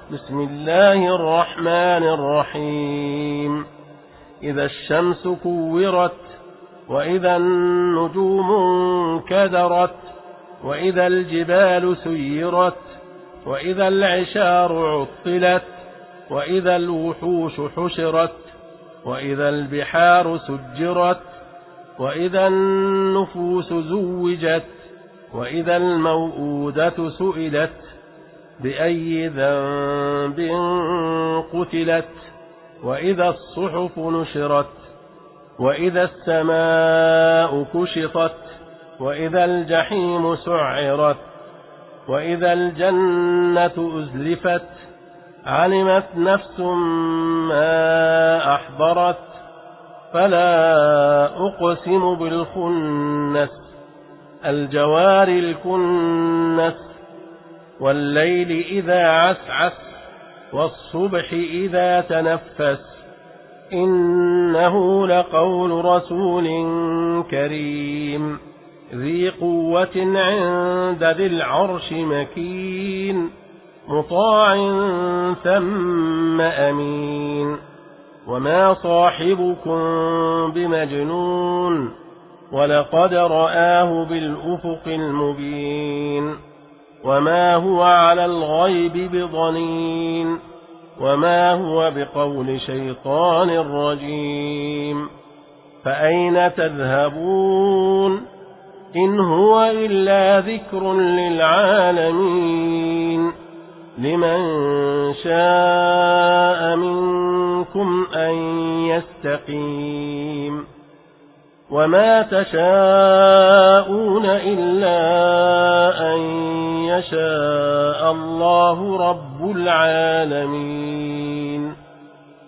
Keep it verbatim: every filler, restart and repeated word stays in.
بسم الله الرحمن الرحيم إذا الشمس كورت وإذا النجوم انكدرت وإذا الجبال سيرت وإذا العشار عطلت وإذا الوحوش حشرت وإذا البحار سجرت وإذا النفوس زوجت وإذا الموءودة سئلت بأي ذنب قتلت وإذا الصحف نشرت وإذا السماء كشطت وإذا الجحيم سعرت وإذا الجنة أزلفت علمت نفس ما أحضرت فلا أقسم بالخنس الجوار الكنس والليل إذا عسعس والصبح إذا تنفس إنه لقول رسول كريم ذي قوة عند ذي العرش مكين مطاع ثم أمين وما صاحبكم بمجنون ولقد رآه بالأفق المبين وما هو على الغيب بضنين وما هو بقول شيطان رجيم فأين تذهبون إن هو إلا ذكر للعالمين لمن شاء منكم أن يستقيم وما تشاءون إلا أن يشاء الله رب العالمين.